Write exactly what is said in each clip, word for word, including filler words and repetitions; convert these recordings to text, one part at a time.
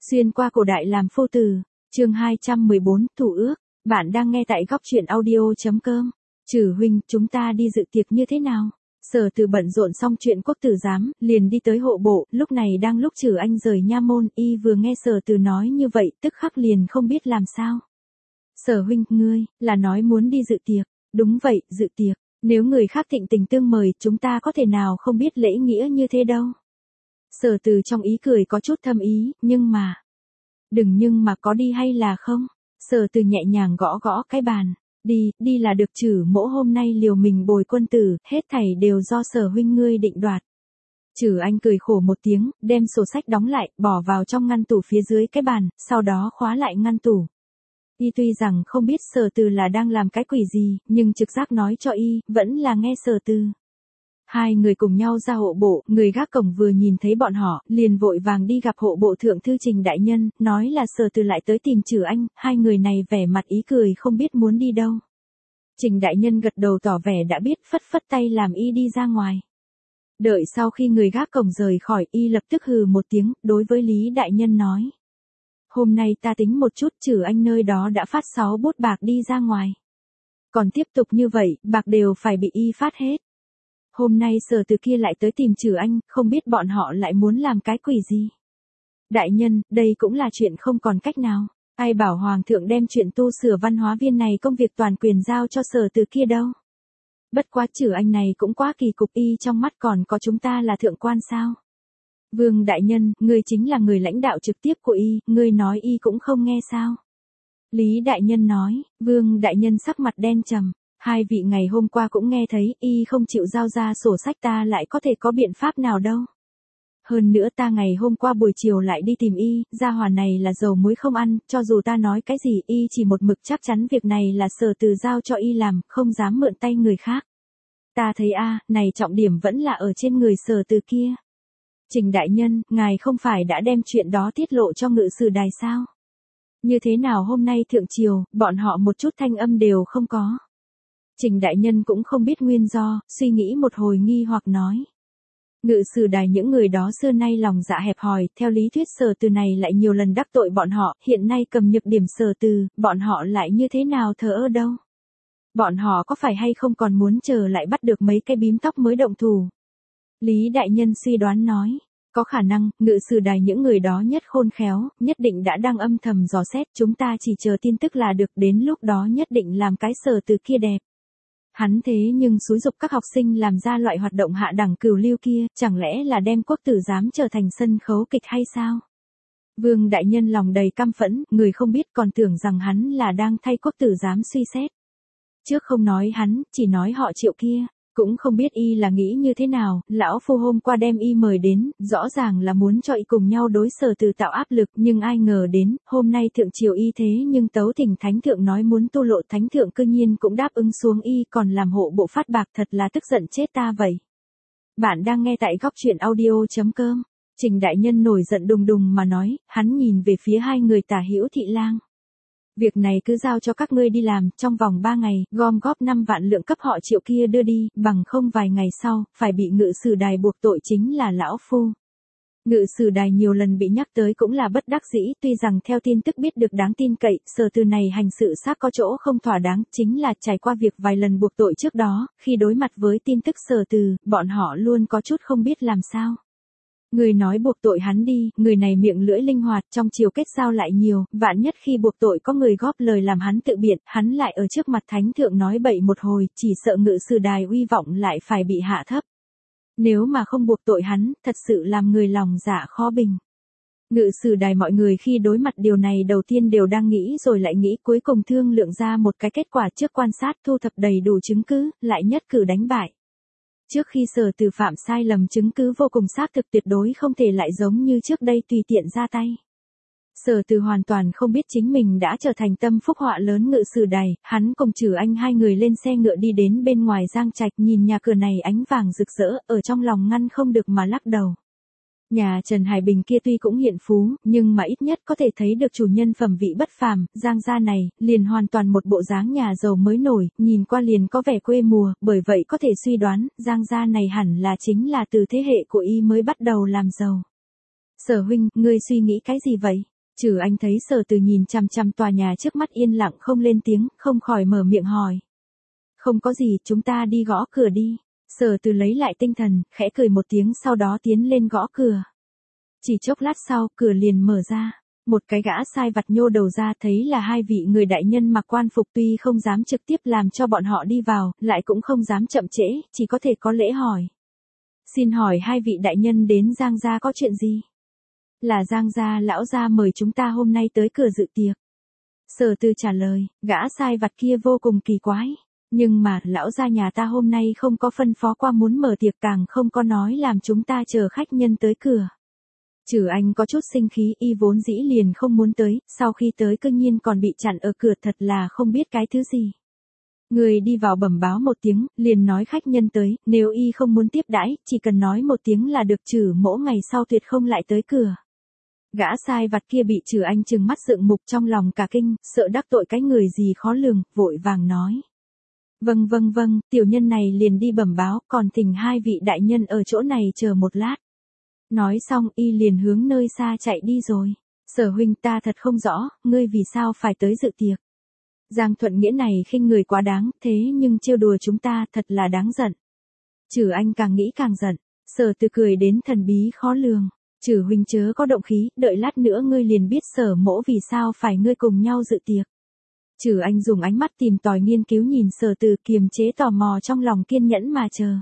Xuyên qua cổ đại làm phu tử, chương hai trăm mười bốn, thủ ước, bạn đang nghe tại góc truyện audio.com. Trừ huynh, chúng ta đi dự tiệc như thế nào? Sở Từ bận rộn xong chuyện quốc tử giám, liền đi tới hộ bộ, lúc này đang lúc Trừ Anh rời nha môn, y vừa nghe Sở Từ nói như vậy, tức khắc liền không biết làm sao. Sở huynh, ngươi, là nói muốn đi dự tiệc, đúng vậy, dự tiệc, nếu người khác thịnh tình tương mời, chúng ta có thể nào không biết lễ nghĩa như thế đâu. Sở Từ trong ý cười có chút thâm ý, nhưng mà... Đừng nhưng mà có đi hay là không? Sở Từ nhẹ nhàng gõ gõ cái bàn. Đi, đi là được. Trừ mỗ hôm nay liều mình bồi quân tử, hết thảy đều do Sở huynh ngươi định đoạt. Trừ Anh cười khổ một tiếng, đem sổ sách đóng lại, bỏ vào trong ngăn tủ phía dưới cái bàn, sau đó khóa lại ngăn tủ. Y tuy rằng không biết Sở Từ là đang làm cái quỷ gì, nhưng trực giác nói cho y, vẫn là nghe Sở Từ. Hai người cùng nhau ra hộ bộ, người gác cổng vừa nhìn thấy bọn họ, liền vội vàng đi gặp hộ bộ thượng thư Trình đại nhân, nói là Sở Từ lại tới tìm Trừ Anh, hai người này vẻ mặt ý cười không biết muốn đi đâu. Trình đại nhân gật đầu tỏ vẻ đã biết, phất phất tay làm y đi ra ngoài. Đợi sau khi người gác cổng rời khỏi, y lập tức hừ một tiếng, đối với Lý đại nhân nói. Hôm nay ta tính một chút, Trừ Anh nơi đó đã phát sáu bút bạc đi ra ngoài. Còn tiếp tục như vậy, bạc đều phải bị y phát hết. Hôm nay Sở Từ kia lại tới tìm Trừ Anh, không biết bọn họ lại muốn làm cái quỷ gì. Đại nhân, đây cũng là chuyện không còn cách nào. Ai bảo Hoàng thượng đem chuyện tu sửa văn hóa viên này công việc toàn quyền giao cho Sở Từ kia đâu. Bất quá Trừ Anh này cũng quá kỳ cục, y trong mắt còn có chúng ta là thượng quan sao. Vương đại nhân, ngươi chính là người lãnh đạo trực tiếp của y, ngươi nói y cũng không nghe sao. Lý đại nhân nói, Vương đại nhân sắc mặt đen trầm. Hai vị ngày hôm qua cũng nghe thấy, y không chịu giao ra sổ sách, ta lại có thể có biện pháp nào đâu. Hơn nữa ta ngày hôm qua buổi chiều lại đi tìm y, gia hỏa này là dầu muối không ăn, cho dù ta nói cái gì y chỉ một mực chắc chắn việc này là Sở Từ giao cho y làm, không dám mượn tay người khác. Ta thấy a, này trọng điểm vẫn là ở trên người Sở Từ kia. Trình đại nhân, ngài không phải đã đem chuyện đó tiết lộ cho ngự sử đài sao? Như thế nào hôm nay thượng triều, bọn họ một chút thanh âm đều không có. Trình đại nhân cũng không biết nguyên do, suy nghĩ một hồi nghi hoặc nói. Ngự sử đài những người đó xưa nay lòng dạ hẹp hòi, theo lý thuyết Sở Từ này lại nhiều lần đắc tội bọn họ, hiện nay cầm nhược điểm Sở Từ, bọn họ lại như thế nào thờ ơ đâu. Bọn họ có phải hay không còn muốn chờ lại bắt được mấy cái bím tóc mới động thủ. Lý đại nhân suy đoán nói. Có khả năng, ngự sử đài những người đó nhất khôn khéo, nhất định đã đang âm thầm dò xét, chúng ta chỉ chờ tin tức là được, đến lúc đó nhất định làm cái Sở Từ kia đẹp. Hắn thế nhưng xúi giục các học sinh làm ra loại hoạt động hạ đẳng cửu lưu kia, chẳng lẽ là đem quốc tử giám trở thành sân khấu kịch hay sao? Vương đại nhân lòng đầy căm phẫn, người không biết còn tưởng rằng hắn là đang thay quốc tử giám suy xét. Trước không nói hắn, chỉ nói họ Triệu kia, cũng không biết y là nghĩ như thế nào, lão phu hôm qua đem y mời đến, rõ ràng là muốn cho y cùng nhau đối Sở Từ tạo áp lực, nhưng ai ngờ đến, hôm nay thượng triều y thế nhưng tấu thỉnh thánh thượng nói muốn tu lộ, thánh thượng cư nhiên cũng đáp ứng xuống y, còn làm hộ bộ phát bạc, thật là tức giận chết ta vậy. Bạn đang nghe tại góc truyện audio.com. Trình đại nhân nổi giận đùng đùng mà nói, hắn nhìn về phía hai người Tả Hữu Thị Lang. Việc này cứ giao cho các ngươi đi làm, trong vòng ba ngày, gom góp năm vạn lượng cấp họ Triệu kia đưa đi, bằng không vài ngày sau, phải bị ngự sử đài buộc tội chính là lão phu. Ngự sử đài nhiều lần bị nhắc tới cũng là bất đắc dĩ, tuy rằng theo tin tức biết được đáng tin cậy, Sở Từ này hành sự xác có chỗ không thỏa đáng, chính là trải qua việc vài lần buộc tội trước đó, khi đối mặt với tin tức Sở Từ, bọn họ luôn có chút không biết làm sao. Người nói buộc tội hắn đi, người này miệng lưỡi linh hoạt, trong chiều kết giao lại nhiều, vạn nhất khi buộc tội có người góp lời làm hắn tự biện, hắn lại ở trước mặt thánh thượng nói bậy một hồi, chỉ sợ ngự sử đài uy vọng lại phải bị hạ thấp. Nếu mà không buộc tội hắn, thật sự làm người lòng dạ khó bình. Ngự sử đài mọi người khi đối mặt điều này đầu tiên đều đang nghĩ rồi lại nghĩ, cuối cùng thương lượng ra một cái kết quả trước quan sát thu thập đầy đủ chứng cứ, lại nhất cử đánh bại. Trước khi Sở Từ phạm sai lầm, chứng cứ vô cùng xác thực, tuyệt đối không thể lại giống như trước đây tùy tiện ra tay. Sở Từ hoàn toàn không biết chính mình đã trở thành tâm phúc họa lớn ngự sử đài, hắn cùng Trừ Anh hai người lên xe ngựa đi đến bên ngoài Giang Trạch, nhìn nhà cửa này ánh vàng rực rỡ, ở trong lòng ngăn không được mà lắc đầu. Nhà Trần Hải Bình kia tuy cũng hiện phú, nhưng mà ít nhất có thể thấy được chủ nhân phẩm vị bất phàm, Giang gia này, liền hoàn toàn một bộ dáng nhà giàu mới nổi, nhìn qua liền có vẻ quê mùa, bởi vậy có thể suy đoán, Giang gia này hẳn là chính là từ thế hệ của y mới bắt đầu làm giàu. Sở huynh, ngươi suy nghĩ cái gì vậy? Trừ Anh thấy Sở Từ nhìn chằm chằm tòa nhà trước mắt yên lặng không lên tiếng, không khỏi mở miệng hỏi. Không có gì, chúng ta đi gõ cửa đi. Sở Từ lấy lại tinh thần, khẽ cười một tiếng sau đó tiến lên gõ cửa. Chỉ chốc lát sau, cửa liền mở ra. Một cái gã sai vặt nhô đầu ra thấy là hai vị người đại nhân mặc quan phục, tuy không dám trực tiếp làm cho bọn họ đi vào, lại cũng không dám chậm trễ, chỉ có thể có lễ hỏi. Xin hỏi hai vị đại nhân đến Giang gia có chuyện gì? Là Giang gia lão gia mời chúng ta hôm nay tới cửa dự tiệc. Sở Từ trả lời, gã sai vặt kia vô cùng kỳ quái. Nhưng mà, lão gia nhà ta hôm nay không có phân phó qua muốn mở tiệc, càng không có nói làm chúng ta chờ khách nhân tới cửa. Trừ Anh có chút sinh khí, y vốn dĩ liền không muốn tới, sau khi tới cư nhiên còn bị chặn ở cửa, thật là không biết cái thứ gì. Người đi vào bẩm báo một tiếng, liền nói khách nhân tới, nếu y không muốn tiếp đãi, chỉ cần nói một tiếng là được, Trừ Mỗ ngày sau tuyệt không lại tới cửa. Gã sai vặt kia bị Trừ Anh trừng mắt sượng mục, trong lòng cả kinh, sợ đắc tội cái người gì khó lường, vội vàng nói. Vâng vâng vâng, tiểu nhân này liền đi bẩm báo, còn thỉnh hai vị đại nhân ở chỗ này chờ một lát. Nói xong y liền hướng nơi xa chạy đi rồi. Sở huynh, ta thật không rõ, ngươi vì sao phải tới dự tiệc. Giang Thuận Nghĩa này khinh người quá đáng, thế nhưng trêu đùa chúng ta thật là đáng giận. Trừ Anh càng nghĩ càng giận, Sở Từ cười đến thần bí khó lường. Trừ huynh chớ có động khí, đợi lát nữa ngươi liền biết Sở Mỗ vì sao phải ngươi cùng nhau dự tiệc. Trừ Anh dùng ánh mắt tìm tòi nghiên cứu nhìn Sở Từ, kiềm chế tò mò trong lòng, kiên nhẫn mà chờ.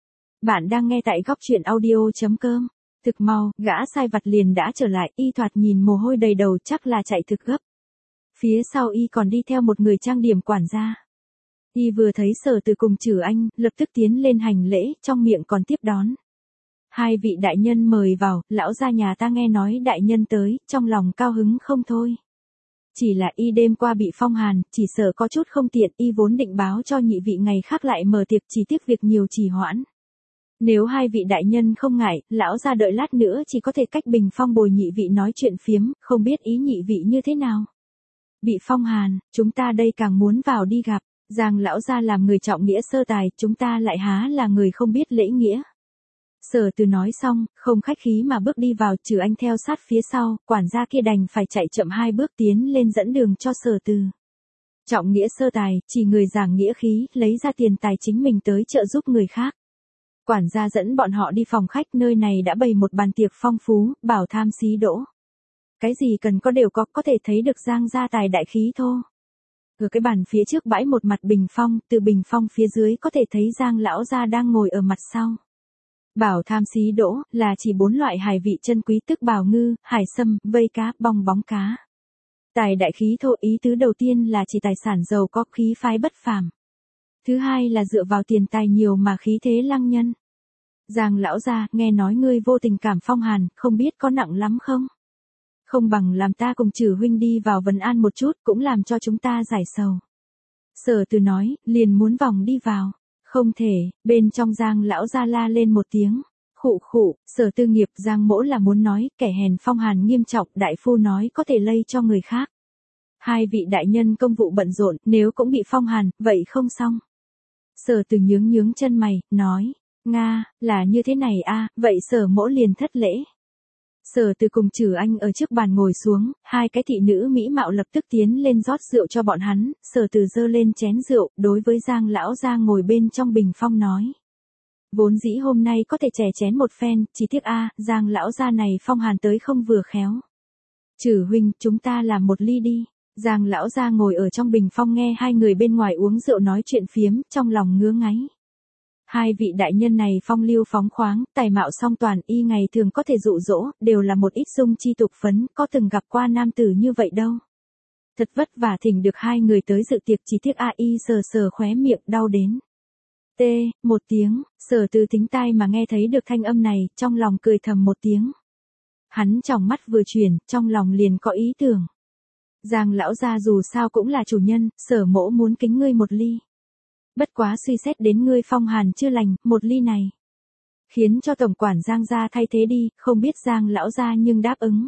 Bạn đang nghe tại góc truyện audio chấm com. Thực mau, gã sai vặt liền đã trở lại, y thoạt nhìn mồ hôi đầy đầu, chắc là chạy thực gấp. Phía sau y còn đi theo một người trang điểm quản gia. Y vừa thấy Sở Từ cùng Trừ Anh, lập tức tiến lên hành lễ, trong miệng còn tiếp đón. Hai vị đại nhân mời vào, lão gia nhà ta nghe nói đại nhân tới, trong lòng cao hứng không thôi. Chỉ là y đêm qua bị phong hàn, chỉ sợ có chút không tiện, y vốn định báo cho nhị vị ngày khác lại mở tiệc, chỉ tiếc việc nhiều trì hoãn. Nếu hai vị đại nhân không ngại, lão gia đợi lát nữa chỉ có thể cách bình phong bồi nhị vị nói chuyện phiếm, không biết ý nhị vị như thế nào. Bị phong hàn, chúng ta đây càng muốn vào đi gặp. Giang lão gia làm người trọng nghĩa sơ tài, chúng ta lại há là người không biết lễ nghĩa. Sở Từ nói xong, không khách khí mà bước đi vào, Trừ Anh theo sát phía sau, quản gia kia đành phải chạy chậm hai bước tiến lên dẫn đường cho Sở Từ. Trọng nghĩa sơ tài, chỉ người giảng nghĩa khí, lấy ra tiền tài chính mình tới trợ giúp người khác. Quản gia dẫn bọn họ đi phòng khách, nơi này đã bày một bàn tiệc phong phú, bảo tham xí đỗ. Cái gì cần có đều có, có thể thấy được Giang gia tài đại khí thô. Ở cái bàn phía trước bãi một mặt bình phong, từ bình phong phía dưới có thể thấy Giang lão gia đang ngồi ở mặt sau. Bảo tham xí đỗ, là chỉ bốn loại hải vị chân quý, tức bào ngư, hải sâm, vây cá, bong bóng cá. Tài đại khí thô, ý tứ đầu tiên là chỉ tài sản giàu có, khí phái bất phàm. Thứ hai là dựa vào tiền tài nhiều mà khí thế lăng nhân. Giang lão gia, nghe nói ngươi vô tình cảm phong hàn, không biết có nặng lắm không? Không bằng làm ta cùng Trừ huynh đi vào vấn an một chút, cũng làm cho chúng ta giải sầu. Sở Từ nói, liền muốn vòng đi vào. Không thể, bên trong Giang lão gia la lên một tiếng. Khụ khụ, Sở Tư nghiệp, Giang Mỗ là muốn nói, kẻ hèn phong hàn nghiêm trọng, đại phu nói có thể lây cho người khác. Hai vị đại nhân công vụ bận rộn, nếu cũng bị phong hàn, vậy không xong. Sở Từ nhướng nhướng chân mày, nói, Nga, là như thế này a, vậy Sở Mỗ liền thất lễ. Sở Từ cùng Trừ Anh ở trước bàn ngồi xuống, hai cái thị nữ mỹ mạo lập tức tiến lên rót rượu cho bọn hắn, Sở Từ giơ lên chén rượu, đối với Giang lão gia ngồi bên trong bình phong nói. Vốn dĩ hôm nay có thể chè chén một phen, chỉ tiếc a, Giang lão gia này phong hàn tới không vừa khéo. Trừ huynh, chúng ta làm một ly đi. Giang lão gia ngồi ở trong bình phong nghe hai người bên ngoài uống rượu nói chuyện phiếm, trong lòng ngứa ngáy. Hai vị đại nhân này phong lưu phóng khoáng, tài mạo song toàn, y ngày thường có thể dụ dỗ, đều là một ít dung chi tục phấn, có từng gặp qua nam tử như vậy đâu. Thật vất vả thỉnh được hai người tới dự tiệc, chỉ tiếc a, y sờ sờ khóe miệng đau đến. T, một tiếng, Sở Từ thính tai mà nghe thấy được thanh âm này, trong lòng cười thầm một tiếng. Hắn tròng mắt vừa chuyển, trong lòng liền có ý tưởng. Giang lão gia dù sao cũng là chủ nhân, Sở Mỗ muốn kính ngươi một ly. Bất quá suy xét đến ngươi phong hàn chưa lành, một ly này khiến cho tổng quản Giang gia thay thế đi, không biết Giang lão gia nhưng đáp ứng.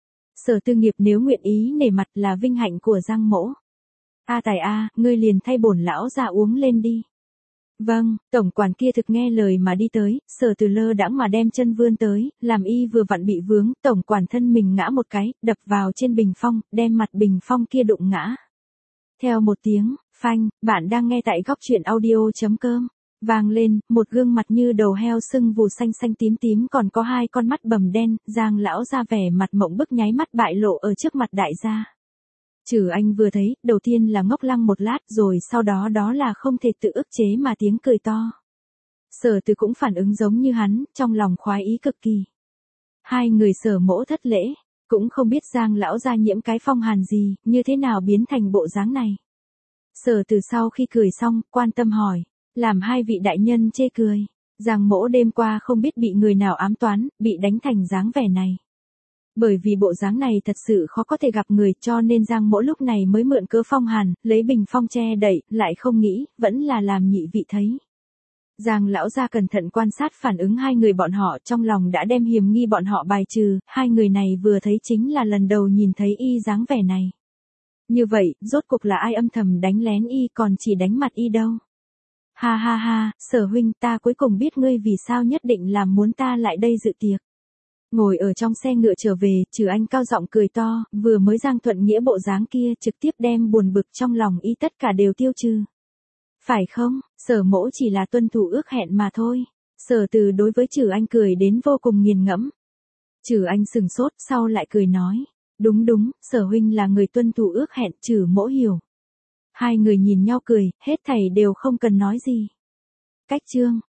Sở Tư nghiệp nếu nguyện ý nể mặt là vinh hạnh của Giang Mỗ. A tài a, ngươi liền thay bổn lão gia uống lên đi. Vâng, tổng quản kia thực nghe lời mà đi tới, Sở Từ lơ đãng mà đem chân vươn tới, làm y vừa vặn bị vướng, tổng quản thân mình ngã một cái, đập vào trên bình phong, đem mặt bình phong kia đụng ngã. Theo một tiếng, phanh, bạn đang nghe tại góc truyện audio.com. Vang lên, một gương mặt như đầu heo sưng vù xanh xanh tím tím còn có hai con mắt bầm đen, Giang lão ra vẻ mặt mộng bức nháy mắt bại lộ ở trước mặt đại gia. Trừ Anh vừa thấy, đầu tiên là ngốc lăng một lát rồi sau đó đó là không thể tự ức chế mà tiếng cười to. Sở Từ cũng phản ứng giống như hắn, trong lòng khoái ý cực kỳ. Hai người Sở mỗ thất lễ, cũng không biết Giang lão gia nhiễm cái phong hàn gì, như thế nào biến thành bộ dáng này. Sở Từ sau khi cười xong, quan tâm hỏi, làm hai vị đại nhân chê cười. Giang mỗ đêm qua không biết bị người nào ám toán, bị đánh thành dáng vẻ này. Bởi vì bộ dáng này thật sự khó có thể gặp người cho nên Giang mỗ lúc này mới mượn cớ phong hàn, lấy bình phong che đậy, lại không nghĩ, vẫn là làm nhị vị thấy. Giang lão gia cẩn thận quan sát phản ứng hai người bọn họ trong lòng đã đem hiểm nghi bọn họ bài trừ, hai người này vừa thấy chính là lần đầu nhìn thấy y dáng vẻ này. Như vậy, rốt cuộc là ai âm thầm đánh lén y còn chỉ đánh mặt y đâu. Ha ha ha, Sở huynh ta cuối cùng biết ngươi vì sao nhất định làm muốn ta lại đây dự tiệc. Ngồi ở trong xe ngựa trở về, Trừ Anh cao giọng cười to, vừa mới Giang Thuận Nghĩa bộ dáng kia trực tiếp đem buồn bực trong lòng y tất cả đều tiêu trừ. Phải không, Sở mỗ chỉ là tuân thủ ước hẹn mà thôi. Sở Từ đối với Trừ Anh cười đến vô cùng nghiền ngẫm. Trừ Anh sừng sốt sau lại cười nói, đúng đúng, Sở huynh là người tuân thủ ước hẹn, Trừ mỗ hiểu. Hai người nhìn nhau cười, hết thảy đều không cần nói gì. Cách chương